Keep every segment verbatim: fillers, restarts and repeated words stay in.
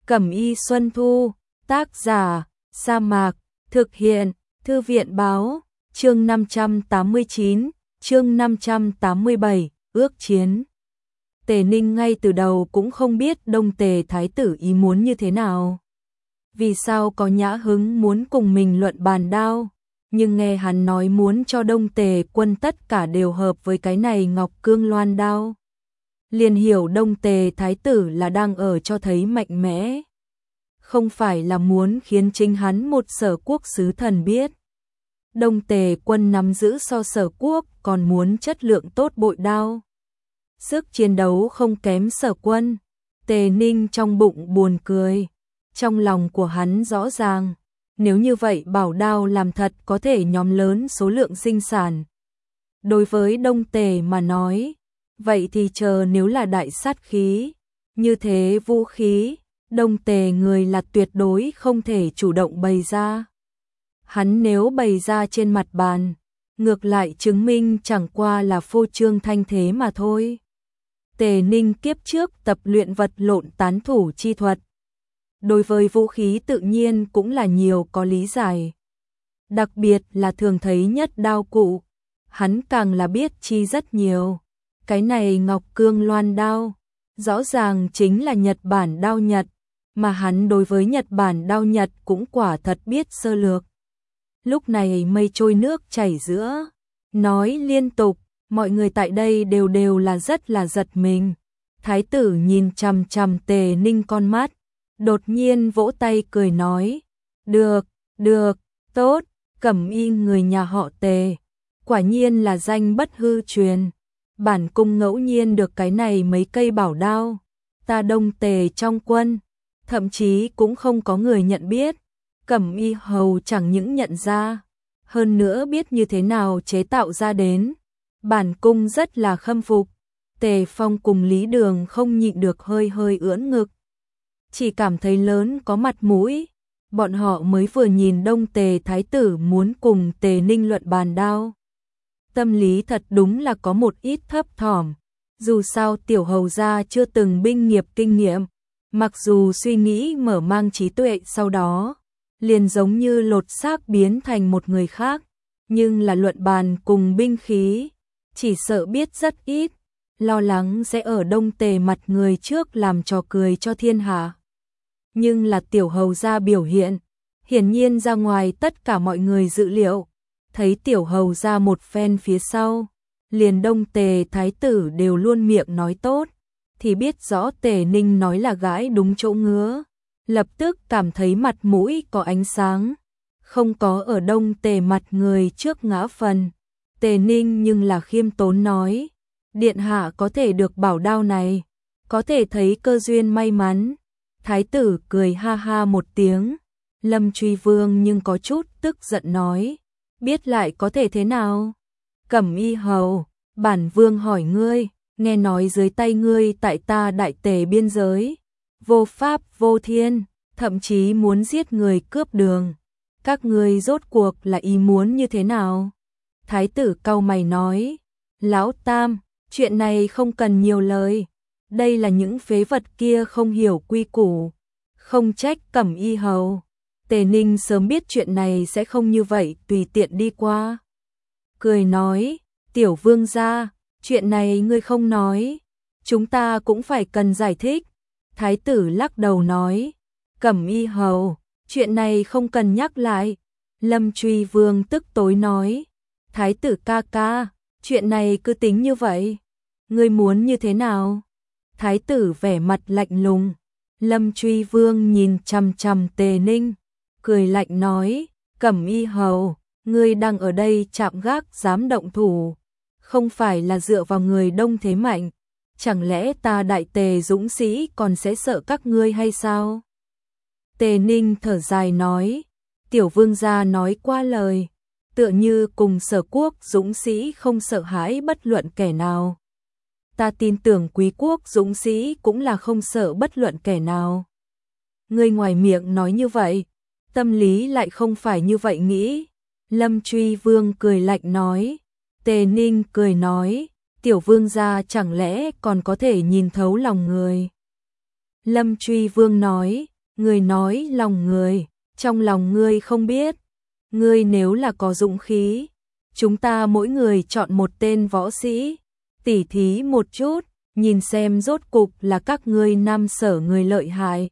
Cẩm y Xuân Thu, tác giả, Sa Mạc, thực hiện, Thư viện báo, chương năm trăm tám mươi chín, chương năm trăm tám mươi bảy, ước chiến. Tề Ninh ngay từ đầu cũng không biết Đông Tề Thái tử ý muốn như thế nào. Vì sao có nhã hứng muốn cùng mình luận bàn đao, nhưng nghe hắn nói muốn cho Đông Tề quân tất cả đều hợp với cái này Ngọc Cương Loan đao. Liền hiểu Đông Tề Thái tử là đang ở cho thấy mạnh mẽ. Không phải là muốn khiến chính hắn một Sở Quốc sứ thần biết. Đông Tề quân nắm giữ so Sở Quốc còn muốn chất lượng tốt bội đao. Sức chiến đấu không kém Sở quân. Tề Ninh trong bụng buồn cười. Trong lòng của hắn rõ ràng, nếu như vậy bảo đao làm thật có thể nhóm lớn số lượng sinh sản. Đối với Đông Tề mà nói, vậy thì chờ nếu là đại sát khí, như thế vũ khí, Đông Tề người là tuyệt đối không thể chủ động bày ra. Hắn nếu bày ra trên mặt bàn, ngược lại chứng minh chẳng qua là phô trương thanh thế mà thôi. Tề Ninh kiếp trước tập luyện vật lộn tán thủ chi thuật. Đối với vũ khí tự nhiên cũng là nhiều có lý giải. Đặc biệt là thường thấy nhất đao cụ, hắn càng là biết chi rất nhiều. Cái này Ngọc Cương Loan đao, rõ ràng chính là Nhật Bản đao Nhật, mà hắn đối với Nhật Bản đao Nhật cũng quả thật biết sơ lược. Lúc này mây trôi nước chảy giữa, nói liên tục, mọi người tại đây đều đều là rất là giật mình. Thái tử nhìn chằm chằm Tề Ninh con mắt, đột nhiên vỗ tay cười nói, được, được, tốt, Cẩm y người nhà họ Tề, quả nhiên là danh bất hư truyền. Bản cung ngẫu nhiên được cái này mấy cây bảo đao, ta Đông Tề trong quân, thậm chí cũng không có người nhận biết. Cẩm y hầu chẳng những nhận ra, hơn nữa biết như thế nào chế tạo ra đến. Bản cung rất là khâm phục. Tề Phong cùng Lý Đường không nhịn được hơi hơi ưỡn ngực. Chỉ cảm thấy lớn có mặt mũi. Bọn họ mới vừa nhìn Đông Tề Thái tử muốn cùng Tề Ninh luận bàn đao. Tâm lý thật đúng là có một ít thấp thỏm. Dù sao tiểu hầu gia chưa từng binh nghiệp kinh nghiệm, mặc dù suy nghĩ mở mang trí tuệ sau đó, liền giống như lột xác biến thành một người khác, nhưng là luận bàn cùng binh khí, chỉ sợ biết rất ít, lo lắng sẽ ở Đông Tề mặt người trước làm trò cười cho thiên hạ. Nhưng là tiểu hầu gia biểu hiện, hiển nhiên ra ngoài tất cả mọi người dự liệu. Thấy tiểu hầu ra một phen phía sau, liền Đông Tề Thái tử đều luôn miệng nói tốt, thì biết rõ Tề Ninh nói là gãi đúng chỗ ngứa, lập tức cảm thấy mặt mũi có ánh sáng, không có ở Đông Tề mặt người trước ngã phần. Tề Ninh nhưng là khiêm tốn nói, điện hạ có thể được bảo đao này, có thể thấy cơ duyên may mắn. Thái tử cười ha ha một tiếng, Lâm Truy Vương nhưng có chút tức giận nói, biết lại có thể thế nào? Cẩm y hầu, bản vương hỏi ngươi, nghe nói dưới tay ngươi tại ta Đại Tề biên giới, vô pháp vô thiên, thậm chí muốn giết người cướp đường. Các ngươi rốt cuộc là ý muốn như thế nào? Thái tử cau mày nói, lão tam, chuyện này không cần nhiều lời, đây là những phế vật kia không hiểu quy củ, không trách Cẩm y hầu. Tề Ninh sớm biết chuyện này sẽ không như vậy tùy tiện đi qua. Cười nói, tiểu vương gia, chuyện này ngươi không nói, chúng ta cũng phải cần giải thích. Thái tử lắc đầu nói, Cẩm y hầu, chuyện này không cần nhắc lại. Lâm Truy Vương tức tối nói, Thái tử ca ca, chuyện này cứ tính như vậy, ngươi muốn như thế nào? Thái tử vẻ mặt lạnh lùng. Lâm Truy Vương nhìn chằm chằm Tề Ninh, cười lạnh nói, Cẩm y hầu, ngươi đang ở đây chạm gác dám động thủ, không phải là dựa vào người đông thế mạnh, chẳng lẽ ta Đại Tề dũng sĩ còn sẽ sợ các ngươi hay sao? Tề Ninh thở dài nói, tiểu vương gia nói qua lời, tựa như cùng Sở Quốc dũng sĩ không sợ hãi bất luận kẻ nào. Ta tin tưởng Quý quốc dũng sĩ cũng là không sợ bất luận kẻ nào. Ngươi ngoài miệng nói như vậy, tâm lý lại không phải như vậy nghĩ. Lâm Truy Vương cười lạnh nói. Tề Ninh cười nói, tiểu vương gia chẳng lẽ còn có thể nhìn thấu lòng người. Lâm Truy Vương nói, Người nói lòng người, trong lòng ngươi không biết. Ngươi nếu là có dũng khí, chúng ta mỗi người chọn một tên võ sĩ, tỉ thí một chút, nhìn xem rốt cục là các ngươi Nam Sở người lợi hại,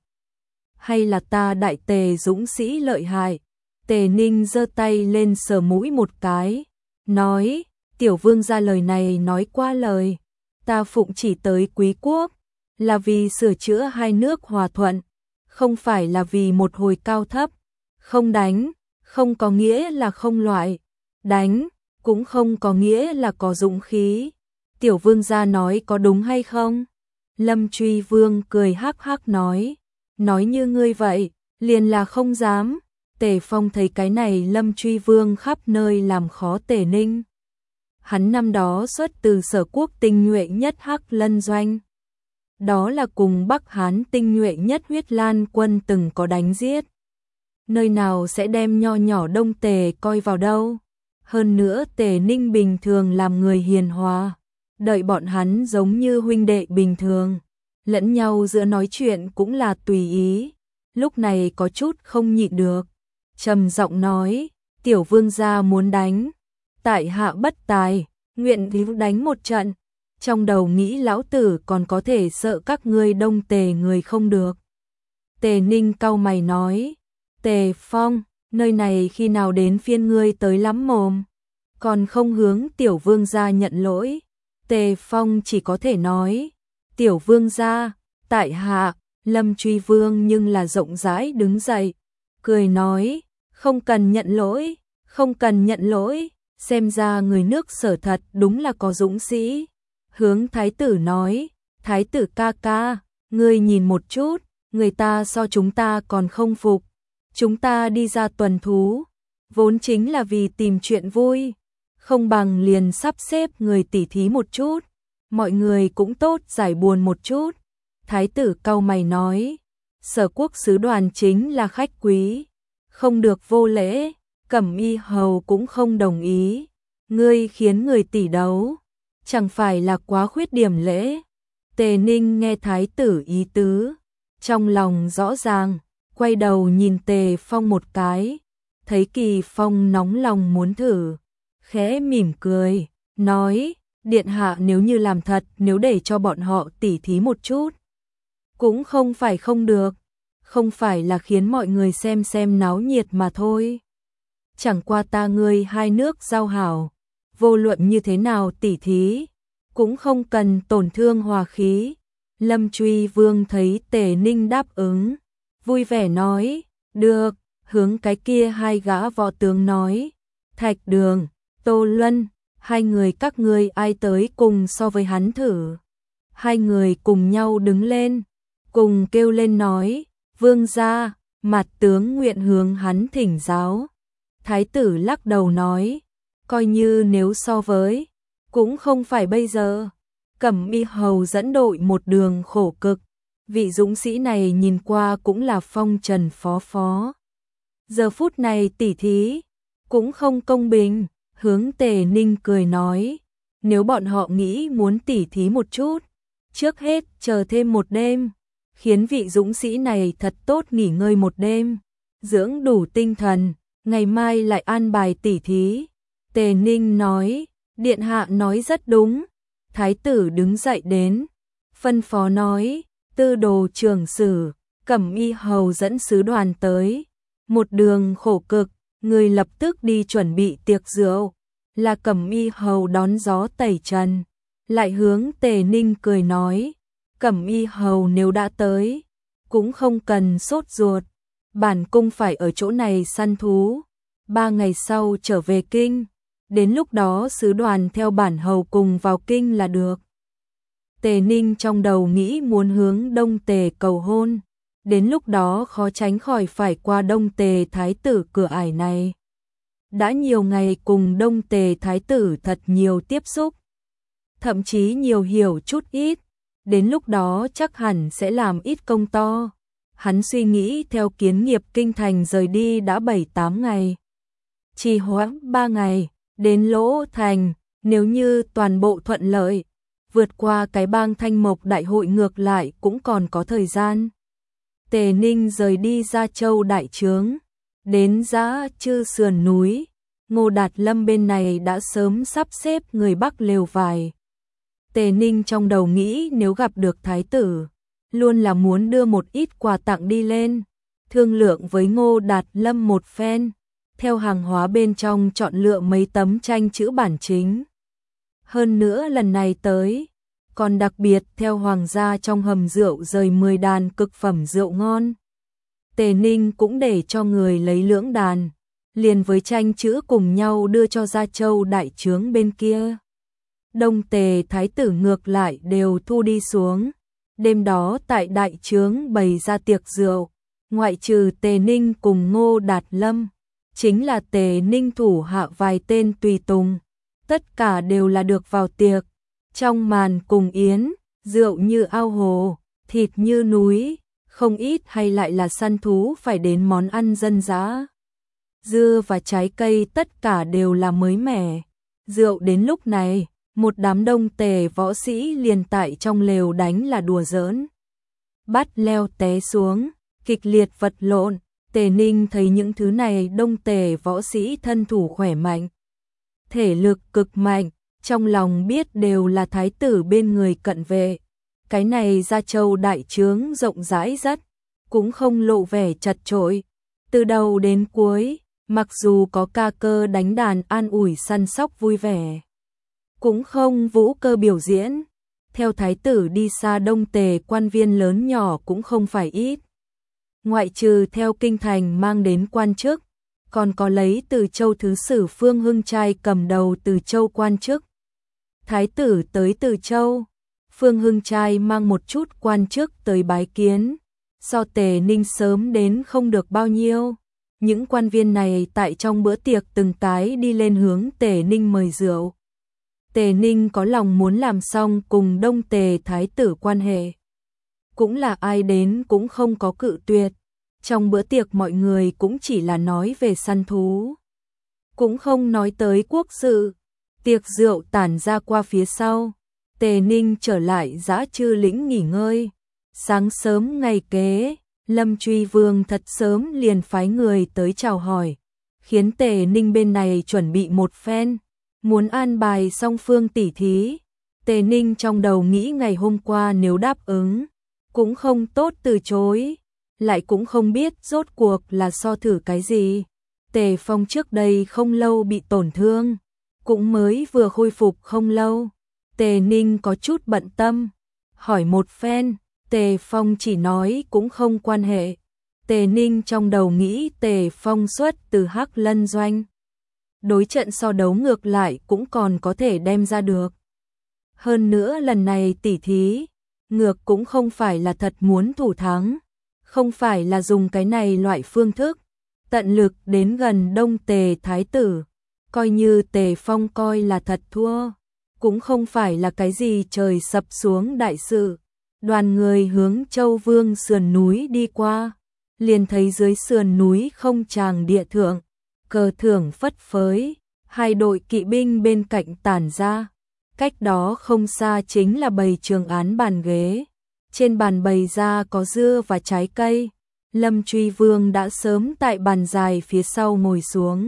hay là ta Đại Tề dũng sĩ lợi hại. Tề Ninh giơ tay lên sờ mũi một cái, nói, tiểu vương gia lời này nói qua lời, ta phụng chỉ tới Quý quốc, là vì sửa chữa hai nước hòa thuận, không phải là vì một hồi cao thấp, không đánh, không có nghĩa là không loại, đánh, cũng không có nghĩa là có dũng khí. Tiểu vương gia nói có đúng hay không? Lâm Truy Vương cười hắc hắc nói, nói như ngươi vậy, liền là không dám. Tề Phong thấy cái này Lâm Truy Vương khắp nơi làm khó Tề Ninh. Hắn năm đó xuất từ Sở quốc tinh nhuệ nhất Hắc Lân doanh. Đó là cùng Bắc Hán tinh nhuệ nhất Huyết Lan quân từng có đánh giết. Nơi nào sẽ đem nho nhỏ Đông Tề coi vào đâu. Hơn nữa Tề Ninh bình thường làm người hiền hòa, đợi bọn hắn giống như huynh đệ bình thường, lẫn nhau giữa nói chuyện cũng là tùy ý. Lúc này có chút không nhịn được, trầm giọng nói, tiểu vương gia muốn đánh, tại hạ bất tài, nguyện ý đánh một trận. Trong đầu nghĩ lão tử còn có thể sợ các ngươi Đông Tề người không được. Tề Ninh cau mày nói, Tề Phong, nơi này khi nào đến phiên ngươi tới lắm mồm, còn không hướng tiểu vương gia nhận lỗi. Tề Phong chỉ có thể nói, tiểu vương gia, tại hạ. Lâm Truy Vương nhưng là rộng rãi đứng dậy, cười nói, không cần nhận lỗi, không cần nhận lỗi, xem ra người nước Sở thật đúng là có dũng sĩ. Hướng thái tử nói, thái tử ca ca, ngươi nhìn một chút, người ta so chúng ta còn không phục. Chúng ta đi ra tuần thú, vốn chính là vì tìm chuyện vui, không bằng liền sắp xếp người tỉ thí một chút, mọi người cũng tốt giải buồn một chút. Thái tử cau mày nói, Sở quốc sứ đoàn chính là khách quý, không được vô lễ, Cẩm Y hầu cũng không đồng ý, ngươi khiến người tỷ đấu, chẳng phải là quá khuyết điểm lễ. Tề Ninh nghe thái tử ý tứ, trong lòng rõ ràng, quay đầu nhìn Tề Phong một cái, thấy Kỳ Phong nóng lòng muốn thử, khẽ mỉm cười, nói, điện hạ nếu như làm thật, nếu để cho bọn họ tỉ thí một chút, cũng không phải không được, không phải là khiến mọi người xem xem náo nhiệt mà thôi. Chẳng qua ta ngươi hai nước giao hảo, vô luận như thế nào tỉ thí, cũng không cần tổn thương hòa khí. Lâm Truy Vương thấy Tề Ninh đáp ứng, vui vẻ nói, được, hướng cái kia hai gã võ tướng nói, Thạch Đường, Tô Luân, hai người các ngươi ai tới cùng so với hắn thử. Hai người cùng nhau đứng lên, cùng kêu lên nói, vương gia, mặt tướng nguyện hướng hắn thỉnh giáo. Thái tử lắc đầu nói, coi như nếu so với, cũng không phải bây giờ. Cẩm Y hầu dẫn đội một đường khổ cực, vị dũng sĩ này nhìn qua cũng là phong trần phó phó. Giờ phút này tỉ thí, cũng không công bình. Hướng Tề Ninh cười nói, nếu bọn họ nghĩ muốn tỉ thí một chút, trước hết chờ thêm một đêm, khiến vị dũng sĩ này thật tốt nghỉ ngơi một đêm, dưỡng đủ tinh thần, ngày mai lại an bài tỉ thí. Tề Ninh nói, điện hạ nói rất đúng. Thái tử đứng dậy đến, phân phó nói, tư đồ trưởng sử, Cẩm Y hầu dẫn sứ đoàn tới, một đường khổ cực, người lập tức đi chuẩn bị tiệc rượu. Là Cẩm Y hầu đón gió tẩy trần, lại hướng Tề Ninh cười nói, Cẩm Y hầu nếu đã tới, cũng không cần sốt ruột, bản cung phải ở chỗ này săn thú, ba ngày sau trở về kinh, đến lúc đó sứ đoàn theo bản hầu cùng vào kinh là được. Tề Ninh trong đầu nghĩ muốn hướng Đông Tề cầu hôn, đến lúc đó khó tránh khỏi phải qua Đông Tề thái tử cửa ải này. Đã nhiều ngày cùng Đông Tề thái tử thật nhiều tiếp xúc, thậm chí nhiều hiểu chút ít, đến lúc đó chắc hẳn sẽ làm ít công to. Hắn suy nghĩ theo kiến nghiệp kinh thành rời đi đã bảy tám ngày, trì hoãn ba ngày, đến Lỗ Thành, nếu như toàn bộ thuận lợi, vượt qua cái bang Thanh Mộc đại hội ngược lại cũng còn có thời gian. Tề Ninh rời đi Gia Châu đại trướng, đến Dã Trư sườn núi, Ngô Đạt Lâm bên này đã sớm sắp xếp người bắc lều vải. Tề Ninh trong đầu nghĩ nếu gặp được thái tử, luôn là muốn đưa một ít quà tặng đi lên, thương lượng với Ngô Đạt Lâm một phen, theo hàng hóa bên trong chọn lựa mấy tấm tranh chữ bản chính. Hơn nữa lần này tới, còn đặc biệt theo hoàng gia trong hầm rượu rời mười đàn cực phẩm rượu ngon. Tề Ninh cũng để cho người lấy lưỡng đàn, liền với tranh chữ cùng nhau đưa cho Gia Châu đại trướng bên kia. Đông Tề thái tử ngược lại đều thu đi xuống. Đêm đó tại đại trướng bày ra tiệc rượu, ngoại trừ Tề Ninh cùng Ngô Đạt Lâm, chính là Tề Ninh thủ hạ vài tên tùy tùng, tất cả đều là được vào tiệc. Trong màn cùng yến, rượu như ao hồ, thịt như núi, không ít hay lại là săn thú phải đến món ăn dân dã. Dưa và trái cây tất cả đều là mới mẻ. Rượu đến lúc này, một đám Đông Tề võ sĩ liền tại trong lều đánh là đùa giỡn. Bắt leo té xuống, kịch liệt vật lộn. Tề Ninh thấy những thứ này Đông Tề võ sĩ thân thủ khỏe mạnh, thể lực cực mạnh, trong lòng biết đều là thái tử bên người cận vệ. Cái này Gia Châu đại trướng rộng rãi rất, cũng không lộ vẻ chật chội. Từ đầu đến cuối, mặc dù có ca cơ đánh đàn an ủi săn sóc vui vẻ, cũng không vũ cơ biểu diễn. Theo thái tử đi xa Đông Tề quan viên lớn nhỏ cũng không phải ít. Ngoại trừ theo kinh thành mang đến quan chức, còn có lấy Từ Châu thứ sử Phương Hưng Trai cầm đầu Từ Châu quan chức. Thái tử tới Từ Châu, Phương Hưng Trai mang một chút quan chức tới bái kiến, do Tề Ninh sớm đến không được bao nhiêu. Những quan viên này tại trong bữa tiệc từng cái đi lên hướng Tề Ninh mời rượu. Tề Ninh có lòng muốn làm xong cùng Đông Tề thái tử quan hệ, cũng là ai đến cũng không có cự tuyệt. Trong bữa tiệc mọi người cũng chỉ là nói về săn thú, cũng không nói tới quốc sự. Tiệc rượu tản ra qua phía sau, Tề Ninh trở lại Dã Trư lĩnh nghỉ ngơi. Sáng sớm ngày kế, Lâm Truy Vương thật sớm liền phái người tới chào hỏi, khiến Tề Ninh bên này chuẩn bị một phen, muốn an bài song phương tỉ thí. Tề Ninh trong đầu nghĩ ngày hôm qua nếu đáp ứng, cũng không tốt từ chối, lại cũng không biết rốt cuộc là so thử cái gì. Tề Phong trước đây không lâu bị tổn thương, cũng mới vừa khôi phục không lâu. Tề Ninh có chút bận tâm, hỏi một phen, Tề Phong chỉ nói cũng không quan hệ. Tề Ninh trong đầu nghĩ Tề Phong xuất từ Hắc Lân Doanh, đối trận so đấu ngược lại cũng còn có thể đem ra được. Hơn nữa lần này tỉ thí, ngược cũng không phải là thật muốn thủ thắng, không phải là dùng cái này loại phương thức, tận lực đến gần Đông Tề thái tử. Coi như Tề Phong coi là thật thua, cũng không phải là cái gì trời sập xuống đại sự. Đoàn người hướng Châu Vương sườn núi đi qua, liền thấy dưới sườn núi không tràng địa thượng, cờ thưởng phất phới, hai đội kỵ binh bên cạnh tản ra. Cách đó không xa chính là bày trường án bàn ghế, trên bàn bày ra có dưa và trái cây. Lâm Truy Vương đã sớm tại bàn dài phía sau ngồi xuống.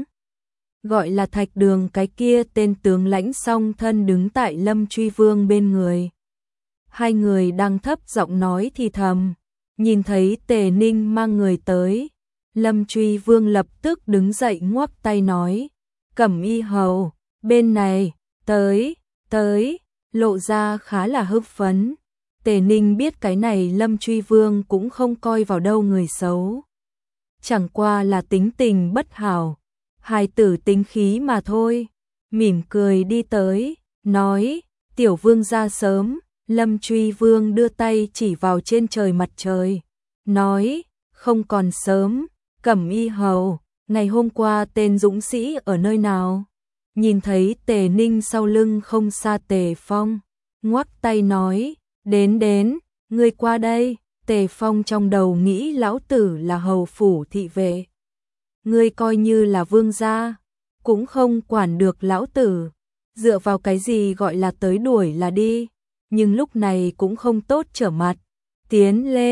Gọi là Thạch Đường cái kia tên tướng lãnh song thân đứng tại Lâm Truy Vương bên người. Hai người đang thấp giọng nói thì thầm, nhìn thấy Tề Ninh mang người tới. Lâm Truy Vương lập tức đứng dậy ngoắc tay nói, Cẩm Y hầu, bên này, tới, tới, lộ ra khá là hưng phấn. Tề Ninh biết cái này Lâm Truy Vương cũng không coi vào đâu người xấu, chẳng qua là tính tình bất hảo, hài tử tính khí mà thôi. Mỉm cười đi tới, nói, tiểu vương ra sớm. Lâm Truy Vương đưa tay chỉ vào trên trời mặt trời, nói, không còn sớm. Cẩm Y hầu, ngày hôm qua tên dũng sĩ ở nơi nào? Nhìn thấy Tề Ninh sau lưng không xa Tề Phong, ngoắc tay nói, đến đến, ngươi qua đây. Tề Phong trong đầu nghĩ lão tử là hầu phủ thị vệ, ngươi coi như là vương gia, cũng không quản được lão tử, dựa vào cái gì gọi là tới đuổi là đi. Nhưng lúc này cũng không tốt trở mặt, tiến lên,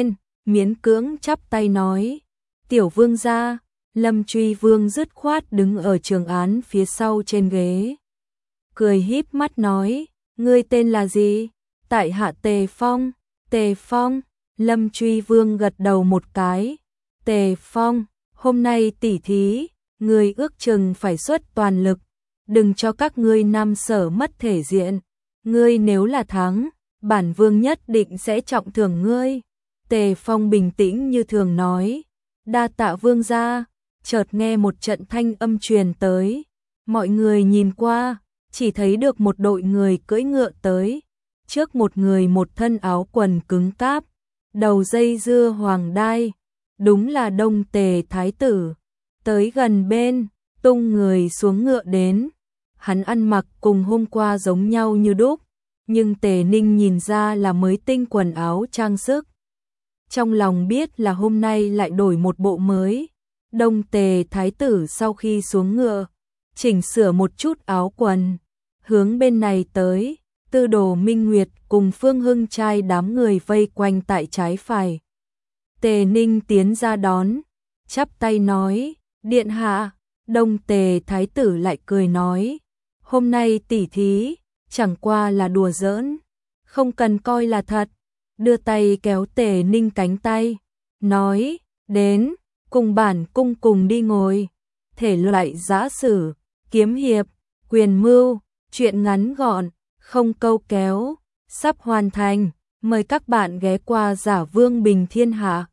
miễn cưỡng chắp tay nói, tiểu vương gia. Lâm Truy Vương dứt khoát đứng ở trường án phía sau trên ghế. Cười híp mắt nói, ngươi tên là gì? Tại hạ Tề Phong. Tề Phong. Lâm Truy Vương gật đầu một cái. Tề Phong, hôm nay tỉ thí, ngươi ước chừng phải xuất toàn lực, đừng cho các ngươi Nam Sở mất thể diện. Ngươi nếu là thắng, bản vương nhất định sẽ trọng thưởng ngươi. Tề Phong bình tĩnh như thường nói, đa tạ vương gia. Chợt nghe một trận thanh âm truyền tới, mọi người nhìn qua, chỉ thấy được một đội người cưỡi ngựa tới, trước một người một thân áo quần cứng cáp, đầu dây dưa hoàng đai, đúng là Đông Tề thái tử. Tới gần bên, tung người xuống ngựa đến, hắn ăn mặc cùng hôm qua giống nhau như đúc, nhưng Tề Ninh nhìn ra là mới tinh quần áo trang sức. Trong lòng biết là hôm nay lại đổi một bộ mới. Đông Tề thái tử sau khi xuống ngựa, chỉnh sửa một chút áo quần, hướng bên này tới, Tư Đồ Minh Nguyệt cùng Phương Hưng trai đám người vây quanh tại trái phải. Tề Ninh tiến ra đón, chắp tay nói, điện hạ. Đông Tề thái tử lại cười nói, hôm nay tỉ thí, chẳng qua là đùa giỡn, không cần coi là thật. Đưa tay kéo Tề Ninh cánh tay, nói, đến, cùng bản cung cùng đi ngồi. Thể loại giã sử, kiếm hiệp, quyền mưu, truyện ngắn gọn, không câu kéo, sắp hoàn thành. Mời các bạn ghé qua Giả Vương Bình Thiên Hạ.